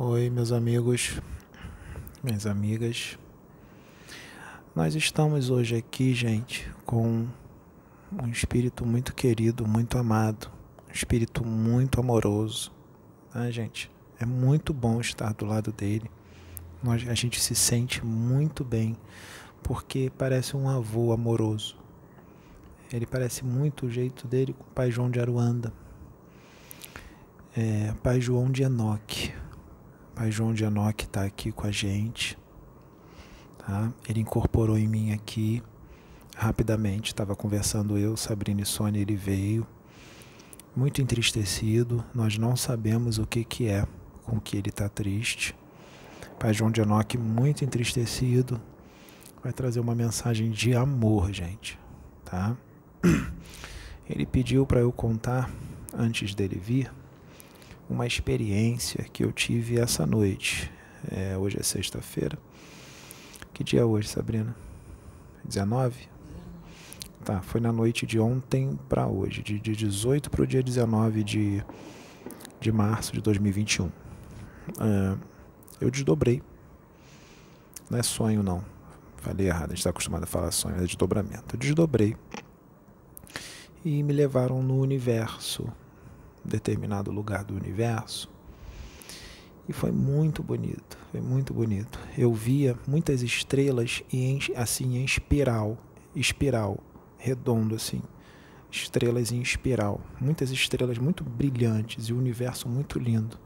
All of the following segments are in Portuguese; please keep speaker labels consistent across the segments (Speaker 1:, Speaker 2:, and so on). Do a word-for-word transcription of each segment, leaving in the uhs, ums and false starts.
Speaker 1: Oi, meus amigos, minhas amigas. Nós estamos hoje aqui, gente, com um espírito muito querido, muito amado, um espírito muito amoroso, tá, gente? É muito bom estar do lado dele. Nós, a gente se sente muito bem, porque parece um avô amoroso. Ele parece muito o jeito dele com o Pai João de Aruanda, é, Pai João de Enoque. Pai João de Enoque está aqui com a gente, tá? Ele incorporou em mim aqui rapidamente. Estava conversando eu, Sabrina e Sônia, ele veio muito entristecido. Nós não sabemos o que que é com que ele está triste. Pai João de Enoque muito entristecido, vai trazer uma mensagem de amor, gente, tá? Ele pediu para eu contar, antes dele vir, uma experiência que eu tive essa noite. É, hoje é sexta-feira. Que dia é hoje, Sabrina? dezenove? Tá, foi na noite de ontem para hoje, de dia dezoito para o dia dezenove de, de março de dois mil e vinte e um. É, eu desdobrei. Não é sonho, não. Falei errado, a gente está acostumado a falar sonho, é desdobramento. Eu desdobrei. E me levaram no universo, determinado lugar do universo, e foi muito bonito, foi muito bonito. Eu via muitas estrelas em, assim em espiral, espiral, redondo assim, estrelas em espiral, muitas estrelas muito brilhantes e o universo muito lindo.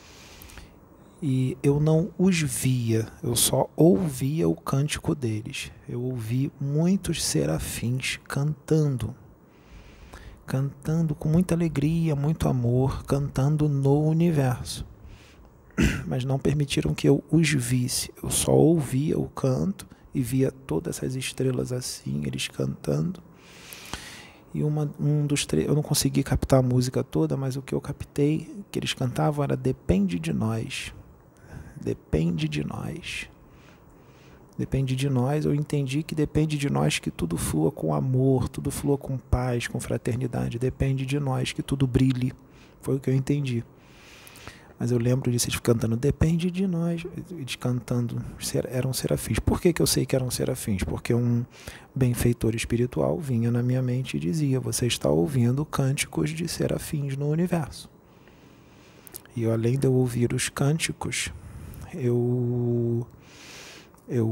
Speaker 1: E eu não os via, eu só ouvia o cântico deles. Eu ouvi muitos serafins cantando. Cantando com muita alegria, muito amor, cantando no universo. Mas não permitiram que eu os visse. Eu só ouvia o canto e via todas essas estrelas assim, eles cantando. E uma, um dos três, eu não consegui captar a música toda, mas o que eu captei, que eles cantavam era Depende de Nós. Depende de nós. Depende de nós, eu entendi que depende de nós que tudo flua com amor, tudo flua com paz, com fraternidade. Depende de nós que tudo brilhe. Foi o que eu entendi. Mas eu lembro disso, eles cantando, depende de nós. Eles cantando, eram serafins. Por que que eu sei que eram serafins? Porque um benfeitor espiritual vinha na minha mente e dizia, você está ouvindo cânticos de serafins no universo. E eu, além de eu ouvir os cânticos, eu... eu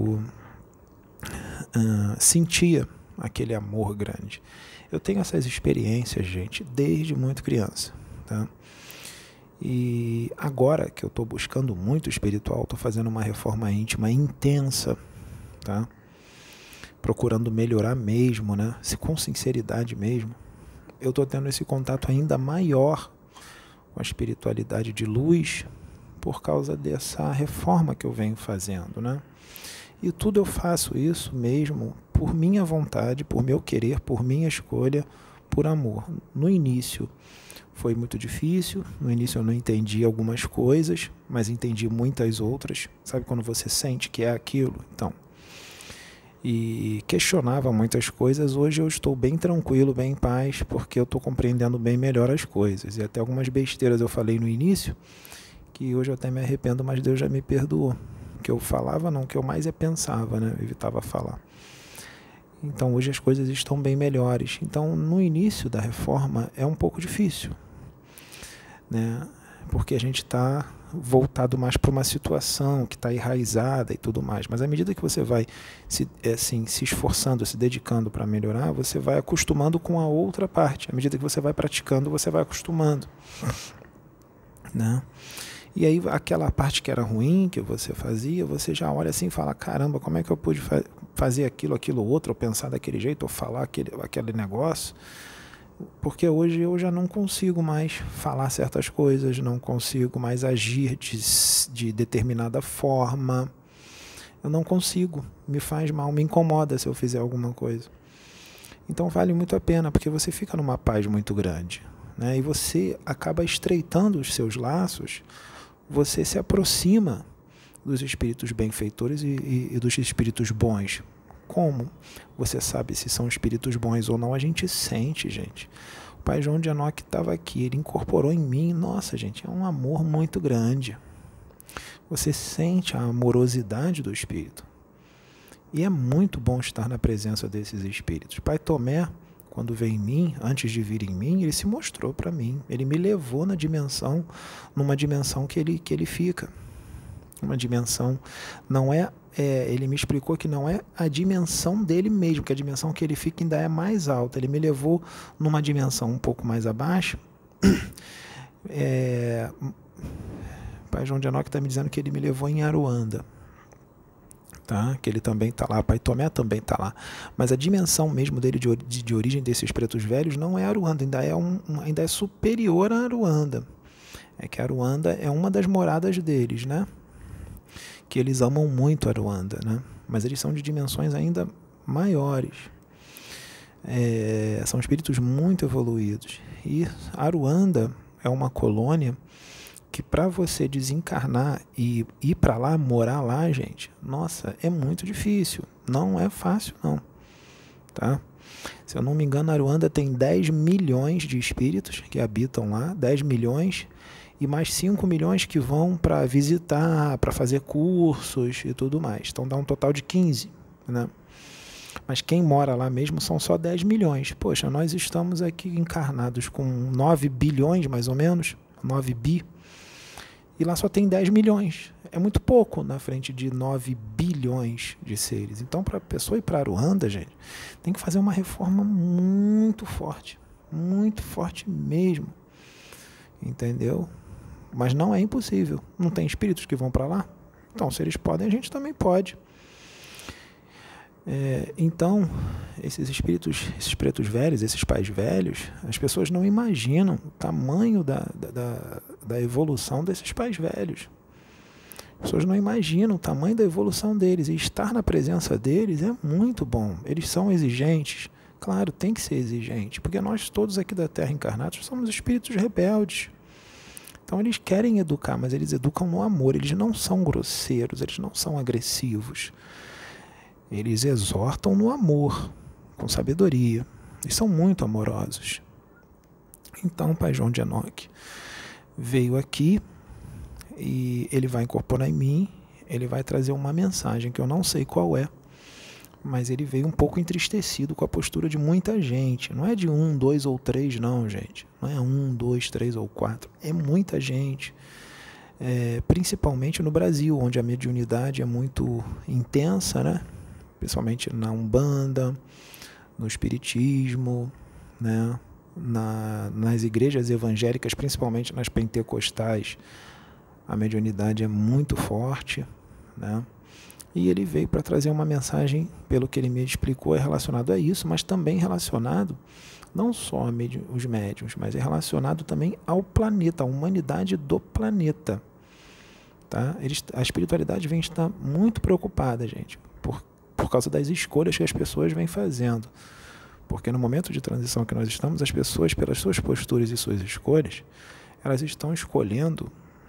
Speaker 1: uh, sentia aquele amor grande. Eu tenho essas experiências, gente, desde muito criança, tá? E agora que eu estou buscando muito espiritual, estou fazendo uma reforma íntima intensa, tá? Procurando melhorar mesmo, né? Se com sinceridade mesmo, eu estou tendo esse contato ainda maior com a espiritualidade de luz, por causa dessa reforma que eu venho fazendo, né? E tudo eu faço isso mesmo por minha vontade, por meu querer, por minha escolha, por amor. No início foi muito difícil, no início eu não entendi algumas coisas, mas entendi muitas outras. Sabe quando você sente que é aquilo? Então, e questionava muitas coisas. Hoje eu estou bem tranquilo, bem em paz, porque eu estou compreendendo bem melhor as coisas. E até algumas besteiras eu falei no início, que hoje eu até me arrependo, mas Deus já me perdoou. Que eu falava, não, que eu mais é pensava, né? Eu evitava falar. Então hoje as coisas estão bem melhores. Então no início da reforma é um pouco difícil, né? Porque a gente está voltado mais para uma situação que está enraizada e tudo mais. Mas à medida que você vai se, assim, se esforçando, se dedicando para melhorar, você vai acostumando com a outra parte. À medida que você vai praticando, você vai acostumando, né? E aí aquela parte que era ruim, que você fazia, você já olha assim e fala, caramba, como é que eu pude fa fazer aquilo, aquilo outro, ou pensar daquele jeito, ou falar aquele, aquele negócio? Porque hoje eu já não consigo mais falar certas coisas, não consigo mais agir de, de determinada forma. Eu não consigo, me faz mal, me incomoda se eu fizer alguma coisa. Então vale muito a pena, porque você fica numa paz muito grande, né? E você acaba estreitando os seus laços, você se aproxima dos espíritos benfeitores e, e, e dos espíritos bons. Como você sabe se são espíritos bons ou não? A gente sente, gente. O Pai João de Enoque estava aqui, ele incorporou em mim. Nossa, gente, é um amor muito grande. você sente a amorosidade do espírito. E é muito bom estar na presença desses espíritos. Pai Tomé, quando veio em mim, antes de vir em mim, ele se mostrou para mim. Ele me levou na dimensão, numa dimensão que ele, que ele fica. Uma dimensão, não é, é, ele me explicou que não é a dimensão dele mesmo, que a dimensão que ele fica ainda é mais alta. Ele me levou numa dimensão um pouco mais abaixo. É, Pai João de Enoque está me dizendo que ele me levou em Aruanda, tá? Que ele também está lá, Pai Tomé também está lá. Mas a dimensão mesmo dele de, de, de origem desses pretos velhos não é Aruanda, ainda é, um, ainda é superior a Aruanda. É que Aruanda é uma das moradas deles, né? Que eles amam muito Aruanda, né? Mas eles são de dimensões ainda maiores. É, são espíritos muito evoluídos. E Aruanda é uma colônia que, para você desencarnar e ir para lá, morar lá, gente, nossa, é muito difícil. Não é fácil, não. Tá? Se eu não me engano, Aruanda tem dez milhões de espíritos que habitam lá, dez milhões, e mais cinco milhões que vão para visitar, para fazer cursos e tudo mais. Então dá um total de quinze, né? Mas quem mora lá mesmo são só dez milhões. Poxa, nós estamos aqui encarnados com nove bilhões, mais ou menos, nove bi, e lá só tem dez milhões. É muito pouco na frente de nove bilhões de seres. Então, para a pessoa ir para Aruanda, gente, tem que fazer uma reforma muito forte, muito forte mesmo. Entendeu? Mas não é impossível. Não tem espíritos que vão para lá? Então, se eles podem, a gente também pode. É, então, esses espíritos, esses pretos velhos, esses pais velhos, as pessoas não imaginam o tamanho da, da, da evolução desses pais velhos. As pessoas não imaginam o tamanho da evolução deles. E estar na presença deles é muito bom. Eles são exigentes. Claro, tem que ser exigente, porque nós todos aqui da Terra encarnados somos espíritos rebeldes. Então eles querem educar, mas eles educam no amor. Eles não são grosseiros, eles não são agressivos. Eles exortam no amor, com sabedoria. Eles são muito amorosos. Então o Pai João de Enoque veio aqui e ele vai incorporar em mim, ele vai trazer uma mensagem que eu não sei qual é, mas ele veio um pouco entristecido com a postura de muita gente. Não é de um, dois ou três, não, gente. Não é um, dois, três ou quatro. É muita gente. É, principalmente no Brasil, onde a mediunidade é muito intensa, né? Principalmente na Umbanda, no Espiritismo, né? Na, nas igrejas evangélicas, principalmente nas pentecostais, a mediunidade é muito forte, né? E ele veio para trazer uma mensagem, pelo que ele me explicou, é relacionado a isso, mas também relacionado não só aos médiuns, mas é relacionado também ao planeta, à humanidade do planeta. Tá? Eles, a espiritualidade vem estar muito preocupada, gente, por, por causa das escolhas que as pessoas vêm fazendo. Porque no momento de transição que nós estamos, as pessoas, pelas suas posturas e suas escolhas, elas estão escolhendo,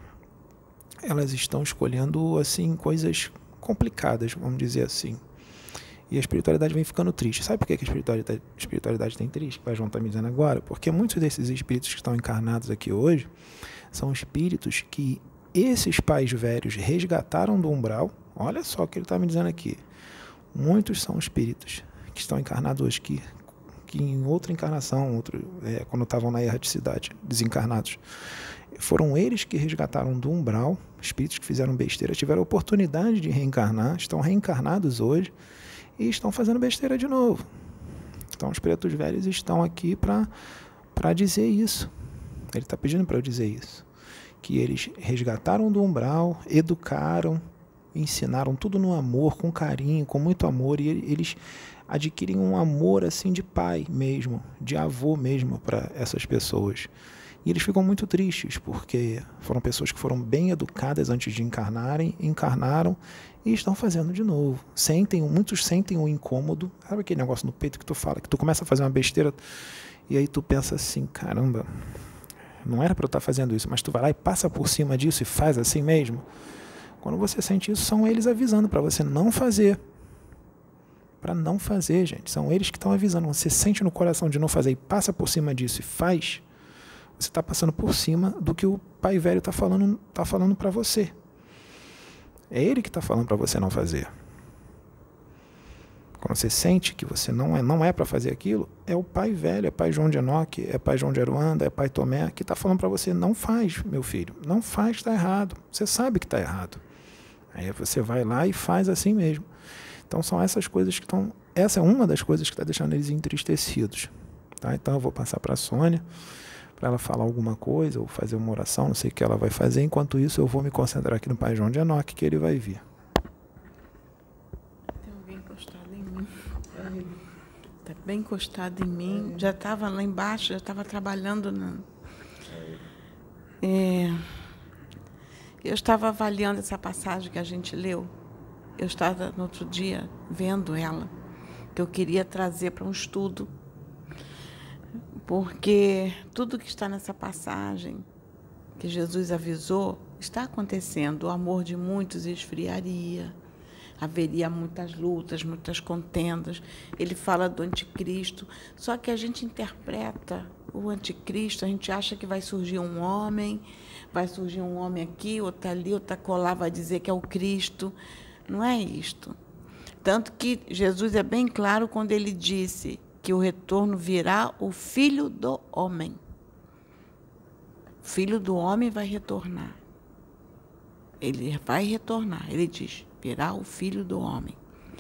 Speaker 1: elas estão escolhendo, assim, coisas complicadas, vamos dizer assim. E a espiritualidade vem ficando triste. Sabe por que a espiritualidade, a espiritualidade tem triste? O Pai João está me dizendo agora. Porque muitos desses espíritos que estão encarnados aqui hoje são espíritos que esses pais velhos resgataram do umbral. Olha só o que ele está me dizendo aqui. Muitos são espíritos que estão encarnados hoje, que, que em outra encarnação, outro, é, quando estavam na erraticidade, desencarnados, foram eles que resgataram do umbral, espíritos que fizeram besteira, tiveram a oportunidade de reencarnar, estão reencarnados hoje e estão fazendo besteira de novo. Então os pretos velhos estão aqui para para dizer isso. Ele está pedindo para eu dizer isso. Que eles resgataram do umbral, educaram, ensinaram tudo no amor, com carinho, com muito amor, e eles adquirem um amor assim de pai mesmo, de avô mesmo para essas pessoas. E eles ficam muito tristes, porque foram pessoas que foram bem educadas antes de encarnarem, encarnaram e estão fazendo de novo. Sentem, muitos sentem um incômodo. Sabe aquele negócio no peito que tu fala, que tu começa a fazer uma besteira e aí tu pensa assim, caramba, não era para eu estar fazendo isso, mas tu vai lá e passa por cima disso e faz assim mesmo. Quando você sente isso, são eles avisando para você não fazer. Para não fazer, gente. São eles que estão avisando. Você sente no coração de não fazer e passa por cima disso e faz, você está passando por cima do que o pai velho está falando, tá falando para você. É ele que está falando para você não fazer. Quando você sente que você não é, não é para fazer aquilo, é o pai velho, é pai João de Enoque, é pai João de Aruanda, é pai Tomé, que está falando para você, não faz, meu filho, não faz, está errado. Você sabe que está errado. Aí você vai lá e faz assim mesmo. Então são essas coisas que estão... Essa é uma das coisas que está deixando eles entristecidos. Tá? Então eu vou passar para a Sônia, para ela falar alguma coisa, ou fazer uma oração, não sei o que ela vai fazer. Enquanto isso, eu vou me concentrar aqui no pai João de Enoque, que ele vai vir.
Speaker 2: Está bem encostado em mim. Já estava lá embaixo, já estava trabalhando. Na... É... Eu estava avaliando essa passagem que a gente leu. Eu estava, no outro dia, vendo ela, que eu queria trazer para um estudo. Porque tudo que está nessa passagem, que Jesus avisou, está acontecendo. O amor de muitos esfriaria. Haveria muitas lutas, muitas contendas. Ele fala do anticristo. Só que a gente interpreta o anticristo, a gente acha que vai surgir um homem, vai surgir um homem aqui, outro ali, outro colar, vai dizer que é o Cristo. Não é isto. Tanto que Jesus é bem claro quando ele disse que o retorno virá o Filho do Homem. O Filho do Homem vai retornar. Ele vai retornar, ele diz, virá o Filho do Homem.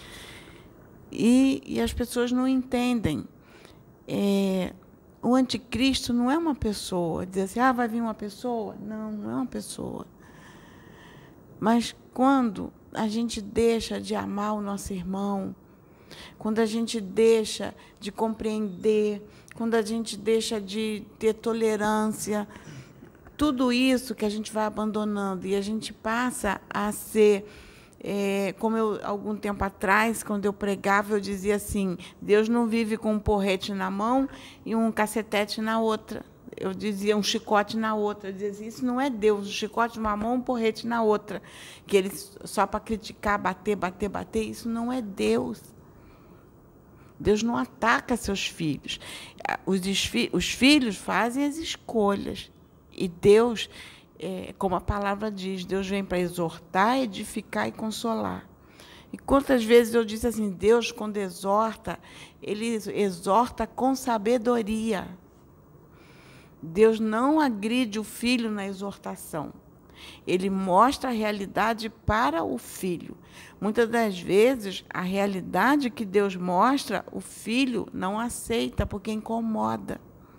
Speaker 2: E, e as pessoas não entendem. É, o anticristo não é uma pessoa. Dizer assim, ah, vai vir uma pessoa? Não, não é uma pessoa. Mas quando a gente deixa de amar o nosso irmão, quando a gente deixa de compreender, quando a gente deixa de ter tolerância, tudo isso que a gente vai abandonando e a gente passa a ser, é, como eu, algum tempo atrás, quando eu pregava, eu dizia assim, Deus não vive com um porrete na mão e um cacetete na outra. Eu dizia um chicote na outra. Eu dizia assim, isso não é Deus, um chicote numa mão, um porrete na outra. Que ele só para criticar, bater, bater, bater, isso não é Deus. Deus não ataca seus filhos. Os, os filhos fazem as escolhas. E Deus, é, como a palavra diz, Deus vem para exortar, edificar e consolar. E quantas vezes eu disse assim, Deus, quando exorta, ele exorta com sabedoria. Deus não agride o filho na exortação. Ele mostra a realidade para o filho. Muitas das vezes, a realidade que Deus mostra, o filho não aceita, porque incomoda.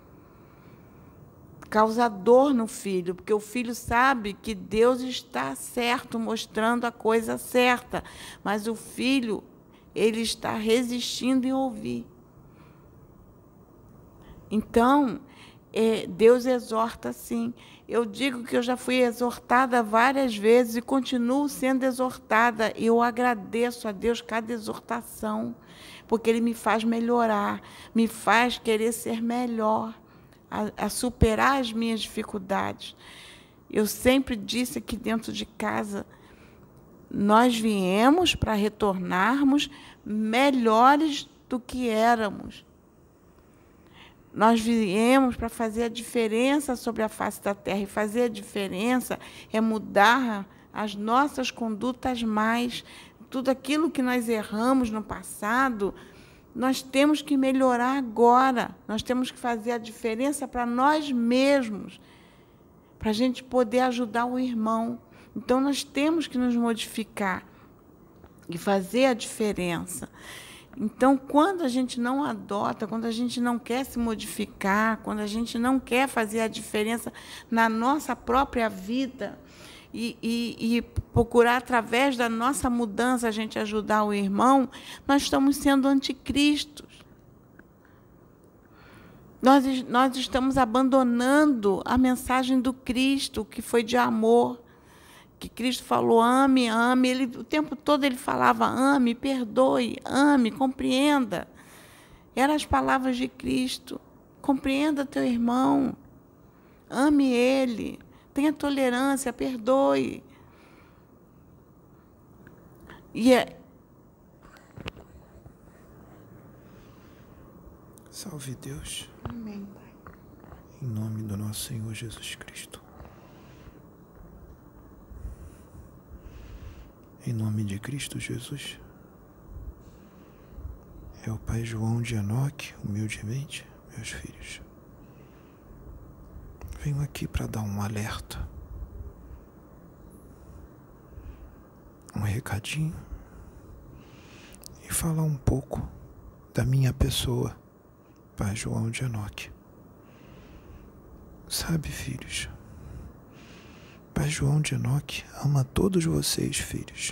Speaker 2: Causa dor no filho, porque o filho sabe que Deus está certo, mostrando a coisa certa, mas o filho, ele está resistindo em ouvir. Então, é, Deus exorta sim. Eu digo que eu já fui exortada várias vezes e continuo sendo exortada, e eu agradeço a Deus cada exortação, porque Ele me faz melhorar, me faz querer ser melhor, A, a superar as minhas dificuldades. Eu sempre disse aqui dentro de casa, nós viemos para retornarmos melhores do que éramos. Nós viemos para fazer a diferença sobre a face da terra, e fazer a diferença é mudar as nossas condutas mais. Tudo aquilo que nós erramos no passado, nós temos que melhorar agora. Nós temos que fazer a diferença para nós mesmos, para a gente poder ajudar o irmão. Então, nós temos que nos modificar e fazer a diferença. Então, quando a gente não adota, quando a gente não quer se modificar, quando a gente não quer fazer a diferença na nossa própria vida e, e, e procurar, através da nossa mudança, a gente ajudar o irmão, nós estamos sendo anticristos. Nós, nós estamos abandonando a mensagem do Cristo, que foi de amor. Que Cristo falou, ame, ame. Ele, o tempo todo ele falava, ame, perdoe, ame, compreenda. Eram as palavras de Cristo. Compreenda teu irmão, ame ele, tenha tolerância, perdoe. E é...
Speaker 1: Salve Deus.
Speaker 2: Amém, Pai.
Speaker 1: Em nome do nosso Senhor Jesus Cristo. Em nome de Cristo Jesus. É o Pai João de Enoque, humildemente, meus filhos. Venho aqui para dar um alerta, um recadinho e falar um pouco da minha pessoa, Pai João de Enoque. Sabe, filhos, Pai João de Enoque ama todos vocês, filhos.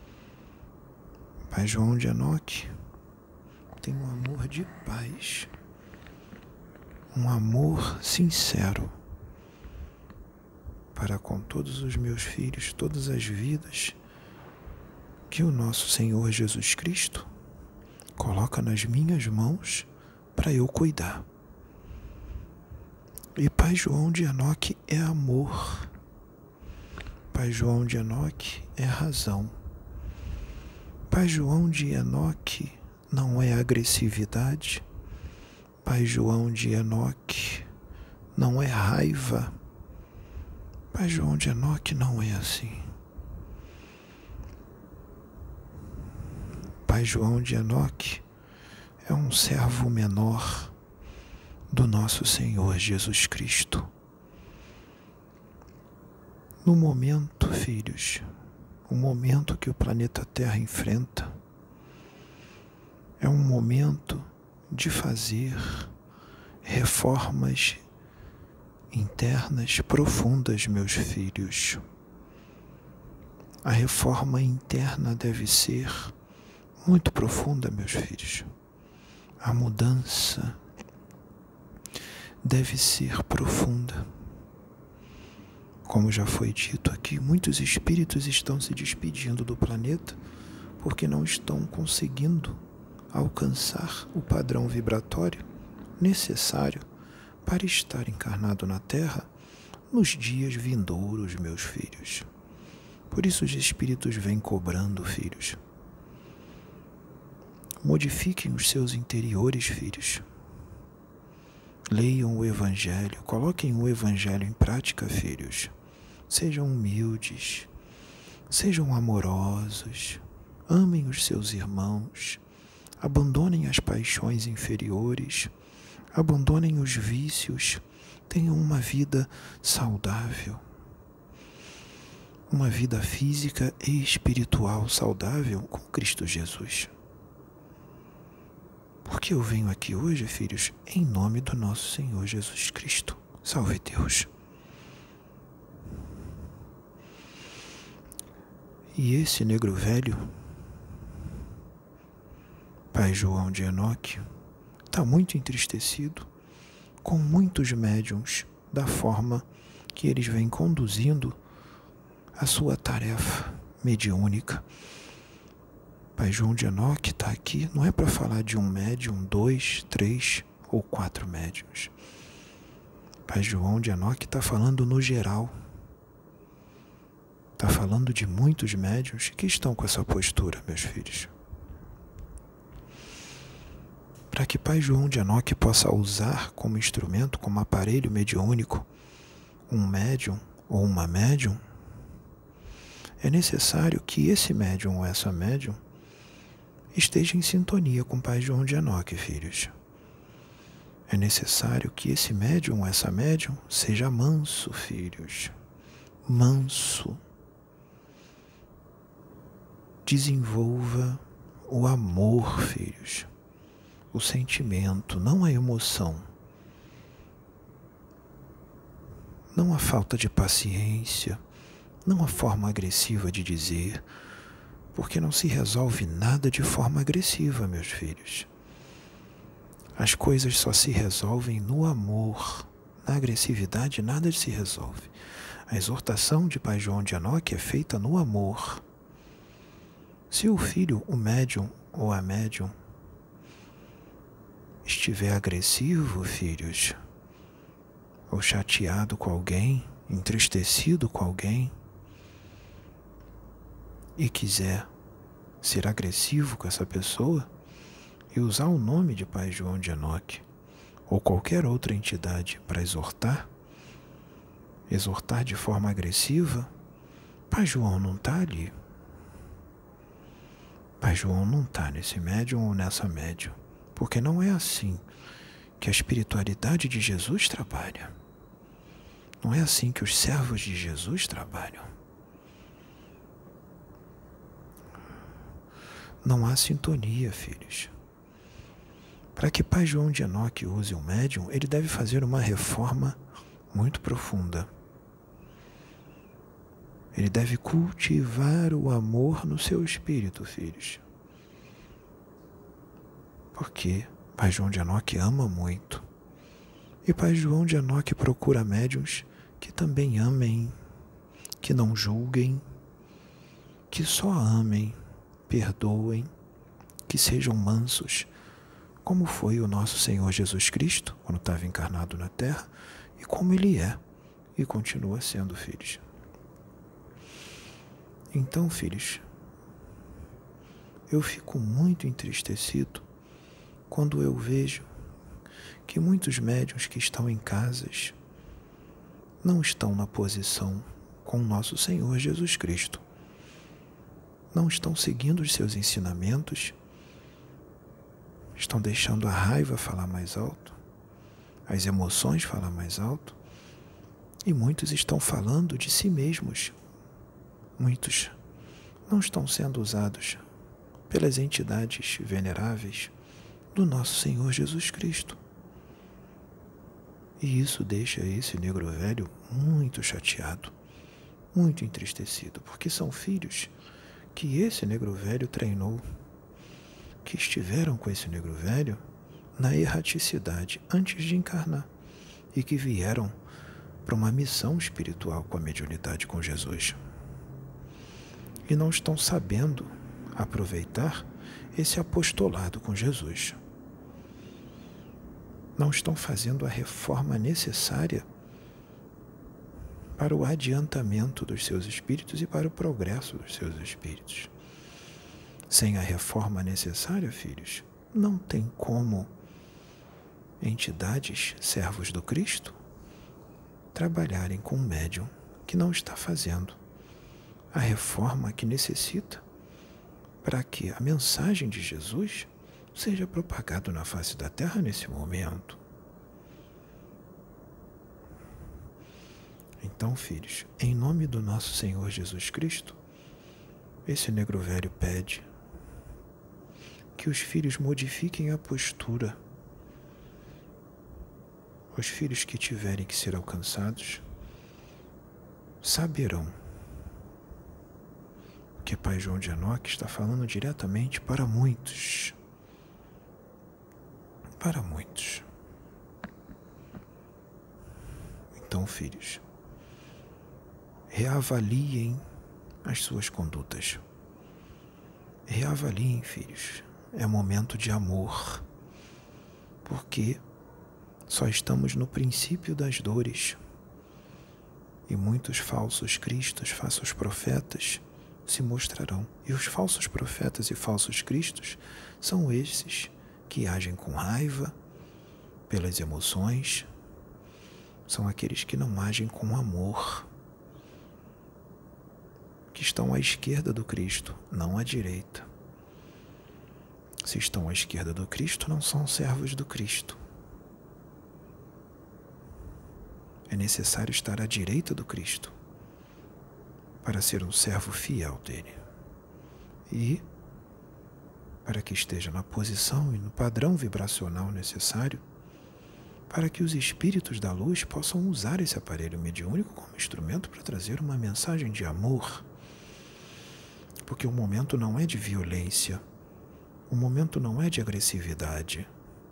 Speaker 1: Pai João de Enoque tem um amor de paz, um amor sincero para com todos os meus filhos, todas as vidas que o nosso Senhor Jesus Cristo coloca nas minhas mãos para eu cuidar. E Pai João de Enoque é amor. Pai João de Enoque é razão. Pai João de Enoque não é agressividade. Pai João de Enoque não é raiva. Pai João de Enoque não é assim. Pai João de Enoque é um servo menor do nosso Senhor Jesus Cristo. No momento, filhos, o momento que o planeta Terra enfrenta é um momento de fazer reformas internas profundas, meus filhos. A reforma interna deve ser muito profunda, meus filhos. A mudança deve ser profunda. Como já foi dito aqui, muitos espíritos estão se despedindo do planeta porque não estão conseguindo alcançar o padrão vibratório necessário para estar encarnado na Terra nos dias vindouros, meus filhos. Por isso os espíritos vêm cobrando, filhos. Modifiquem os seus interiores, filhos. Leiam o Evangelho, coloquem o Evangelho em prática, filhos. Sejam humildes, sejam amorosos, amem os seus irmãos, abandonem as paixões inferiores, abandonem os vícios, tenham uma vida saudável, uma vida física e espiritual saudável com Cristo Jesus. Porque eu venho aqui hoje, filhos, em nome do nosso Senhor Jesus Cristo. Salve Deus! E esse negro velho, Pai João de Enoque, está muito entristecido com muitos médiuns da forma que eles vêm conduzindo a sua tarefa mediúnica. Pai João de Enoque está aqui, não é para falar de um médium, dois, três ou quatro médiuns. Pai João de Enoque está falando no geral. Está falando de muitos médiuns que estão com essa postura, meus filhos. Para que Pai João de Enoque possa usar como instrumento, como aparelho mediúnico, um médium ou uma médium, é necessário que esse médium ou essa médium esteja em sintonia com Pai João de Enoque, filhos. É necessário que esse médium ou essa médium seja manso, filhos. Manso. Desenvolva o amor, filhos. O sentimento, não a emoção. Não a falta de paciência, não a forma agressiva de dizer, porque não se resolve nada de forma agressiva, meus filhos. As coisas só se resolvem no amor. Na agressividade nada se resolve. A exortação de Pai João de Enoque é feita no amor. Se o filho, o médium ou a médium estiver agressivo, filhos, ou chateado com alguém, entristecido com alguém, e quiser ser agressivo com essa pessoa e usar o nome de Pai João de Enoque ou qualquer outra entidade para exortar, exortar de forma agressiva, Pai João não está ali. Pai João não está nesse médium ou nessa médium, porque não é assim que a espiritualidade de Jesus trabalha. Não é assim que os servos de Jesus trabalham. Não há sintonia, filhos. Para que Pai João de Enoque use um médium, ele deve fazer uma reforma muito profunda. Ele deve cultivar o amor no seu espírito, filhos. Porque Pai João de Enoque ama muito. E Pai João de Enoque procura médiuns que também amem, que não julguem, que só amem, perdoem, que sejam mansos, como foi o nosso Senhor Jesus Cristo, quando estava encarnado na Terra, e como Ele é e continua sendo, filhos. Então, filhos, eu fico muito entristecido quando eu vejo que muitos médiuns que estão em casas não estão na posição com o nosso Senhor Jesus Cristo. Não estão seguindo os seus ensinamentos, estão deixando a raiva falar mais alto, as emoções falar mais alto, e muitos estão falando de si mesmos. Muitos não estão sendo usados pelas entidades veneráveis do nosso Senhor Jesus Cristo. E isso deixa esse negro velho muito chateado, muito entristecido, porque são filhos que esse negro velho treinou, que estiveram com esse negro velho na erraticidade antes de encarnar e que vieram para uma missão espiritual com a mediunidade com Jesus. E não estão sabendo aproveitar esse apostolado com Jesus. Não estão fazendo a reforma necessária para o adiantamento dos seus espíritos e para o progresso dos seus espíritos. Sem a reforma necessária, filhos, não tem como entidades, servos do Cristo, trabalharem com um médium que não está fazendo a reforma que necessita para que a mensagem de Jesus seja propagada na face da terra nesse momento. Então, filhos, em nome do nosso Senhor Jesus Cristo, esse negro velho pede que os filhos modifiquem a postura. Os filhos que tiverem que ser alcançados saberão que Pai João de Enoque está falando diretamente para muitos. Para muitos. Então, filhos, reavaliem as suas condutas. Reavaliem, filhos. É momento de amor. Porque só estamos no princípio das dores. E muitos falsos cristos, falsos profetas, se mostrarão. E os falsos profetas e falsos cristos são esses que agem com raiva, pelas emoções, são aqueles que não agem com amor, que estão à esquerda do Cristo, não à direita. Se estão à esquerda do Cristo, não são servos do Cristo. É necessário estar à direita do Cristo para ser um servo fiel dele. E, para que esteja na posição e no padrão vibracional necessário, para que os espíritos da luz possam usar esse aparelho mediúnico como instrumento para trazer uma mensagem de amor. Porque o momento não é de violência, o momento não é de agressividade.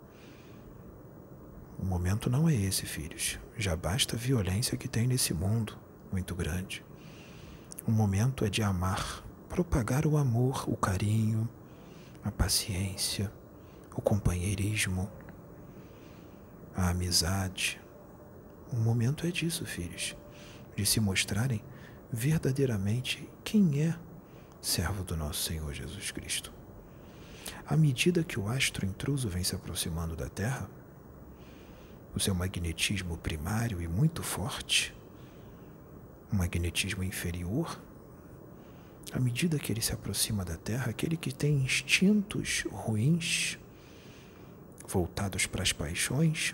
Speaker 1: O momento não é esse, filhos. Já basta a violência que tem nesse mundo muito grande. O momento é de amar, propagar o amor, o carinho, a paciência, o companheirismo, a amizade. O momento é disso, filhos, de se mostrarem verdadeiramente quem é servo do nosso Senhor Jesus Cristo. À medida que o astro intruso vem se aproximando da Terra, o seu magnetismo primário e muito forte, um magnetismo inferior, À medida que ele se aproxima da terra, aquele que tem instintos ruins, voltados para as paixões,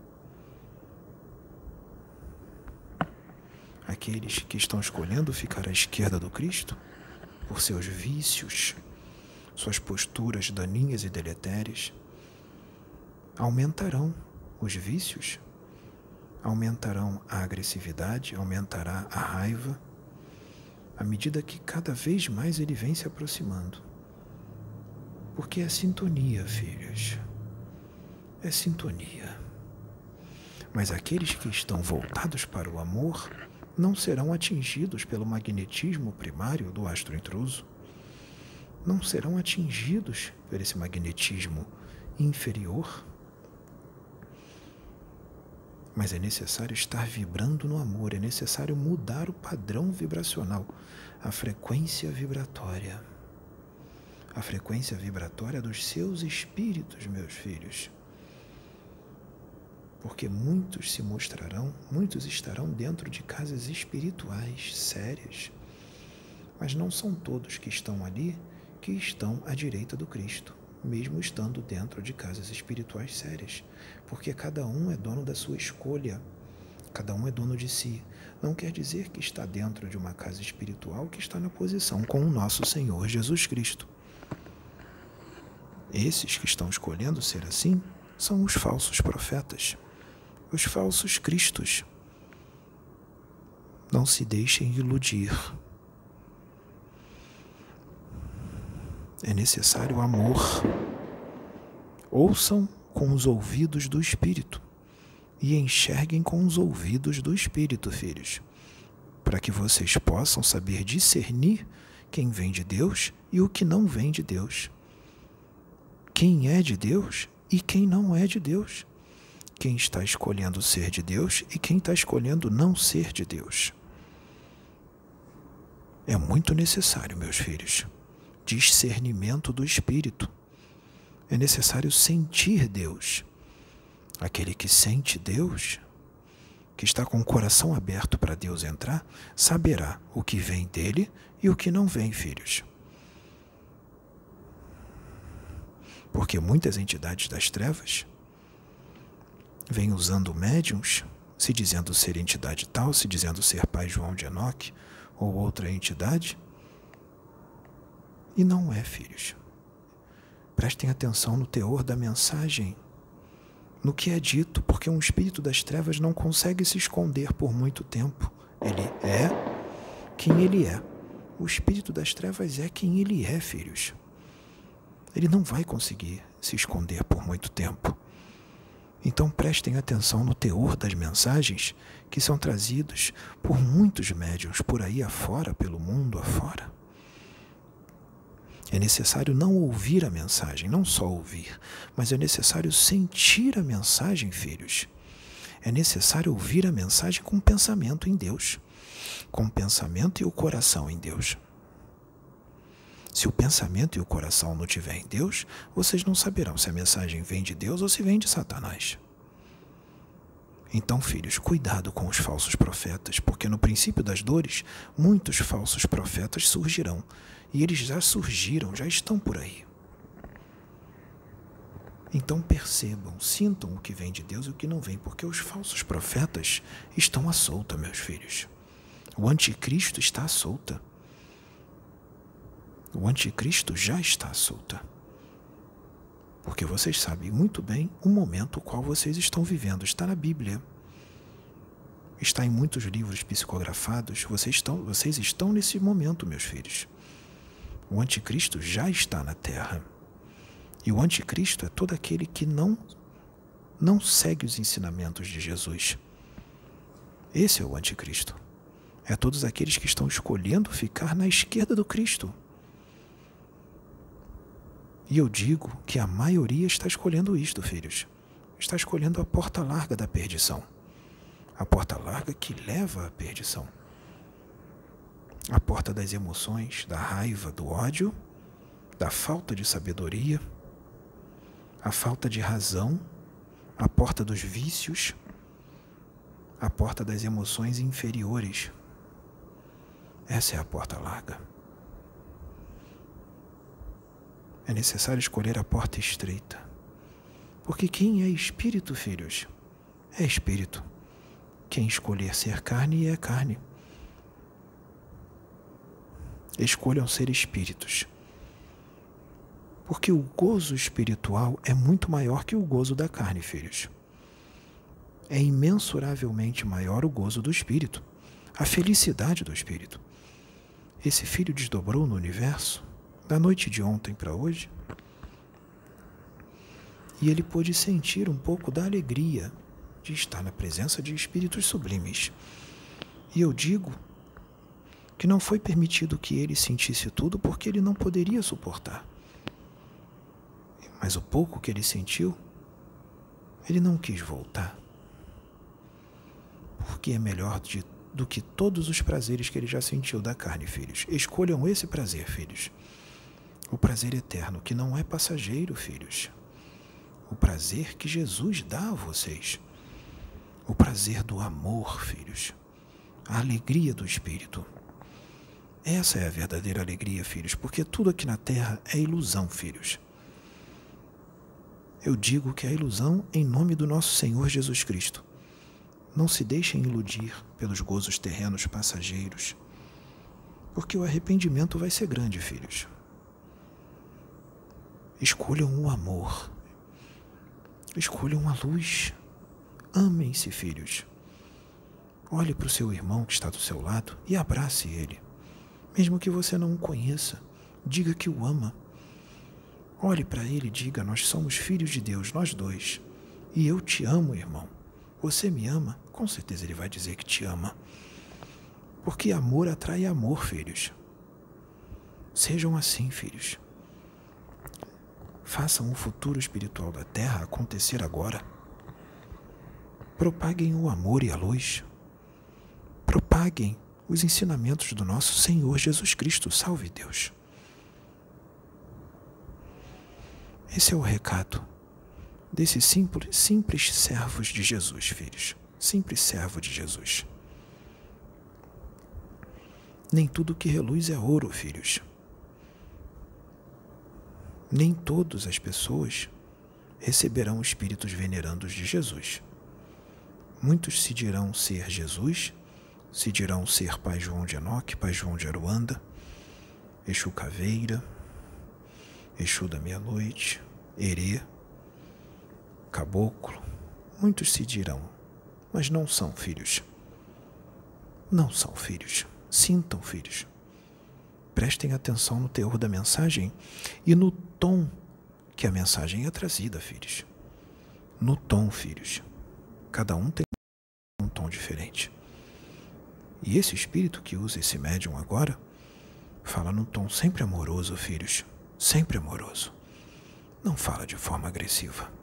Speaker 1: aqueles que estão escolhendo ficar à esquerda do Cristo, por seus vícios, suas posturas daninhas e deletérias, aumentarão os vícios, aumentarão a agressividade, aumentará a raiva, à medida que cada vez mais ele vem se aproximando. Porque é sintonia, filhos. É sintonia. Mas aqueles que estão voltados para o amor não serão atingidos pelo magnetismo primário do astro intruso. Não serão atingidos por esse magnetismo inferior. Mas é necessário estar vibrando no amor, é necessário mudar o padrão vibracional, a frequência vibratória. A frequência vibratória dos seus espíritos, meus filhos. Porque muitos se mostrarão, muitos estarão dentro de casas espirituais sérias, mas não são todos que estão ali que estão à direita do Cristo, mesmo estando dentro de casas espirituais sérias, porque cada um é dono da sua escolha, cada um é dono de si. Não quer dizer que está dentro de uma casa espiritual que está na posição com o nosso Senhor Jesus Cristo. Esses que estão escolhendo ser assim são os falsos profetas, os falsos cristos. Não se deixem iludir. É necessário amor. Ouçam com os ouvidos do Espírito e enxerguem com os ouvidos do Espírito, filhos, para que vocês possam saber discernir quem vem de Deus e o que não vem de Deus. Quem é de Deus e quem não é de Deus. Quem está escolhendo ser de Deus e quem está escolhendo não ser de Deus. É muito necessário, meus filhos, discernimento do Espírito. É necessário sentir Deus. Aquele que sente Deus, que está com o coração aberto para Deus entrar, saberá o que vem dele e o que não vem, filhos. Porque muitas entidades das trevas vêm usando médiuns, se dizendo ser entidade tal, se dizendo ser Pai João de Enoque ou outra entidade, e não é, filhos. Prestem atenção no teor da mensagem, no que é dito, porque um espírito das trevas não consegue se esconder por muito tempo. Ele é quem ele é. O espírito das trevas é quem ele é, filhos. Ele não vai conseguir se esconder por muito tempo. Então prestem atenção no teor das mensagens que são trazidos por muitos médiuns por aí afora, pelo mundo afora. É necessário não ouvir a mensagem, não só ouvir, mas é necessário sentir a mensagem, filhos. É necessário ouvir a mensagem com pensamento em Deus, com o pensamento e o coração em Deus. Se o pensamento e o coração não estiver em Deus, vocês não saberão se a mensagem vem de Deus ou se vem de Satanás. Então, filhos, cuidado com os falsos profetas, porque no princípio das dores, muitos falsos profetas surgirão. E eles já surgiram, já estão por aí. Então percebam, sintam o que vem de Deus e o que não vem, porque os falsos profetas estão à solta, meus filhos. O anticristo está à solta. O anticristo já está à solta. Porque vocês sabem muito bem o momento o qual vocês estão vivendo. Está na Bíblia. Está em muitos livros psicografados. Vocês estão, vocês estão nesse momento, meus filhos. O anticristo já está na Terra. E o anticristo é todo aquele que não, não segue os ensinamentos de Jesus. Esse é o anticristo. É todos aqueles que estão escolhendo ficar na esquerda do Cristo. E eu digo que a maioria está escolhendo isto, filhos. Está escolhendo a porta larga da perdição. A porta larga que leva à perdição. A porta das emoções, da raiva, do ódio, da falta de sabedoria, a falta de razão, a porta dos vícios, a porta das emoções inferiores. Essa é a porta larga. É necessário escolher a porta estreita. Porque quem é espírito, filhos, é espírito. Quem escolher ser carne é carne. Escolham ser espíritos. Porque o gozo espiritual é muito maior que o gozo da carne, filhos. É imensuravelmente maior o gozo do espírito, a felicidade do espírito. Esse filho desdobrou no universo, da noite de ontem para hoje, e ele pôde sentir um pouco da alegria de estar na presença de espíritos sublimes. E eu digo que não foi permitido que ele sentisse tudo porque ele não poderia suportar. Mas o pouco que ele sentiu, ele não quis voltar. Porque é melhor de, do que todos os prazeres que ele já sentiu da carne, filhos. Escolham esse prazer, filhos. O prazer eterno, que não é passageiro, filhos. O prazer que Jesus dá a vocês. O prazer do amor, filhos. A alegria do Espírito. Essa é a verdadeira alegria, filhos, porque tudo aqui na terra é ilusão, filhos. Eu digo que é ilusão em nome do nosso Senhor Jesus Cristo. Não se deixem iludir pelos gozos terrenos passageiros, porque o arrependimento vai ser grande, filhos. Escolham o amor. Escolham a luz. Amem-se, filhos. Olhe para o seu irmão que está do seu lado e abrace ele. Mesmo que você não o conheça, diga que o ama. Olhe para ele e diga, nós somos filhos de Deus, nós dois. E eu te amo, irmão. Você me ama? Com certeza ele vai dizer que te ama. Porque amor atrai amor, filhos. Sejam assim, filhos. Façam o futuro espiritual da Terra acontecer agora. Propaguem o amor e a luz. Propaguem os ensinamentos do nosso Senhor Jesus Cristo. Salve Deus. Esse é o recado desses simples, simples servos de Jesus, filhos. Simples servo de Jesus. Nem tudo que reluz é ouro, filhos. Nem todas as pessoas receberão espíritos venerandos de Jesus. Muitos se dirão ser Jesus, se dirão ser Pai João de Enoque, Pai João de Aruanda, Exu Caveira, Exu da Meia-Noite, Herê, Caboclo. Muitos se dirão, mas não são filhos. Não são filhos. Sintam, filhos. Prestem atenção no teor da mensagem e no tom que a mensagem é trazida, filhos. No tom, filhos. Cada um tem um tom diferente. E esse espírito que usa esse médium agora fala num tom sempre amoroso, filhos. Sempre amoroso. Não fala de forma agressiva.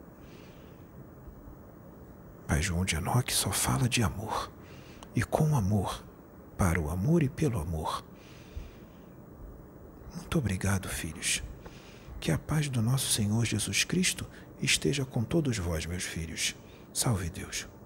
Speaker 1: Pai João de Enoque só fala de amor. E com amor. Para o amor e pelo amor. Muito obrigado, filhos. Que a paz do nosso Senhor Jesus Cristo esteja com todos vós, meus filhos. Salve Deus.